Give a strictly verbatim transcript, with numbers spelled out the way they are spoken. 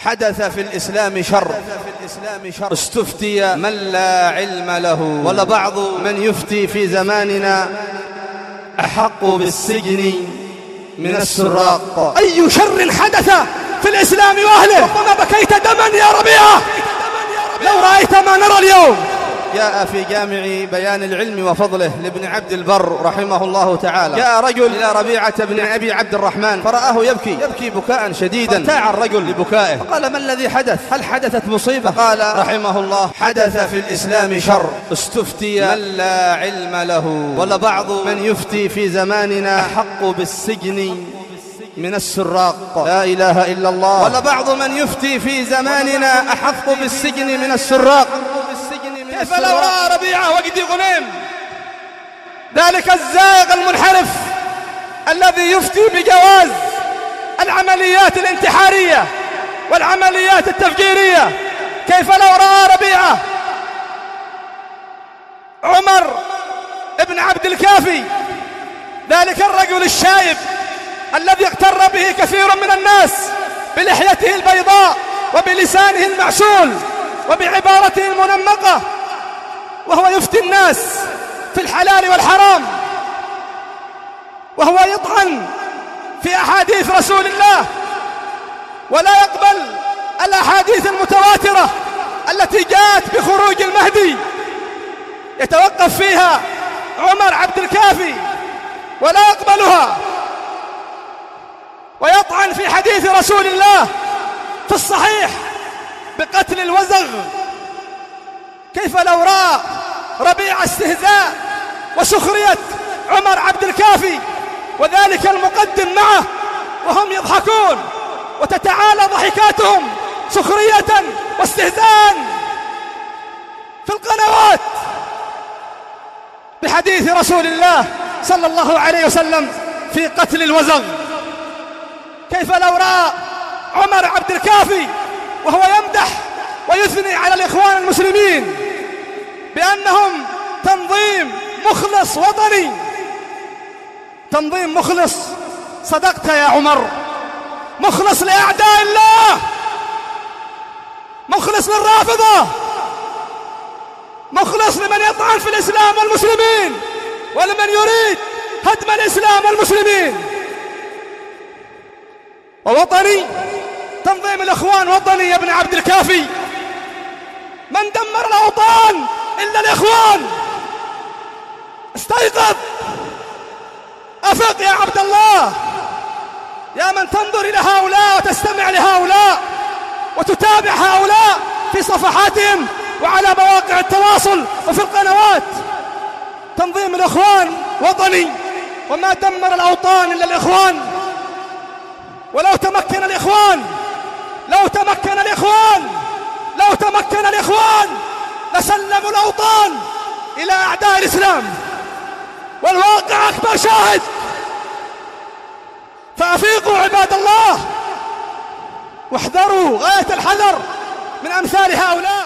حدث في الإسلام شر، استفتي من لا علم له، ولبعض من يفتي في زماننا أحق بالسجن من السراق. أي شر حدث في الإسلام وأهله، ربما بكيت دما يا ربيعة لو رأيت ما نرى اليوم. جاء في جامع بيان العلم وفضله لابن عبد البر رحمه الله تعالى، جاء رجل إلى ربيعة بن أبي عبد الرحمن فرآه يبكي يبكي بكاء شديدا، فارتاع الرجل لبكائه فقال: ما الذي حدث؟ هل حدثت مصيبة؟ قال رحمه الله: حدث في الإسلام شر، استفتي من لا علم له، ولبعض من يفتي في زماننا أحق بالسجن من السراق. لا إله إلا الله. ولبعض من يفتي في زماننا أحق بالسجن من السراق. كيف لو رأى ربيعة وجدي غنيم ذلك الزائغ المنحرف الذي يفتي بجواز العمليات الانتحارية والعمليات التفجيرية، كيف لو رأى ربيعة عمر ابن عبد الكافي ذلك الرجل الشايب الذي اغتر به كثير من الناس بلحيته البيضاء وبلسانه المعسول وبعبارته المنمقة، وهو يفتي الناس في الحلال والحرام، وهو يطعن في أحاديث رسول الله ولا يقبل الأحاديث المتواترة التي جاءت بخروج المهدي، يتوقف فيها عمر عبد الكافي ولا يقبلها، ويطعن في حديث رسول الله في الصحيح بقتل الوزغ. كيف لو رأى ربيع استهزاء وسخرية عمر عبد الكافي وذلك المقدم معه وهم يضحكون وتتعالى ضحكاتهم سخرية واستهزاء في القنوات بحديث رسول الله صلى الله عليه وسلم في قتل الوزغ. كيف لو رأى عمر عبد الكافي وهو يمدح ويثني على الإخوان المسلمين بأنهم تنظيم مخلص وطني، تنظيم مخلص. صدقت يا عمر، مخلص لأعداء الله، مخلص للرافضة، مخلص لمن يطعن في الإسلام والمسلمين ولمن يريد هدم الإسلام والمسلمين. ووطني، تنظيم الإخوان وطني يا ابن عبد الكافي. من دمر الأوطان إلا الإخوان. استيقظ، أفق يا عبد الله، يا من تنظر إلى هؤلاء وتستمع لهؤلاء وتتابع هؤلاء في صفحاتهم وعلى مواقع التواصل وفي القنوات. تنظيم الإخوان وطني، وما دمر الأوطان إلا الإخوان. ولو تمكن الإخوان لو تمكن الإخوان لو تمكن الإخوان لسلموا الأوطان إلى أعداء الإسلام، والواقع أكبر شاهد. فأفيقوا عباد الله واحذروا غاية الحذر من أمثال هؤلاء.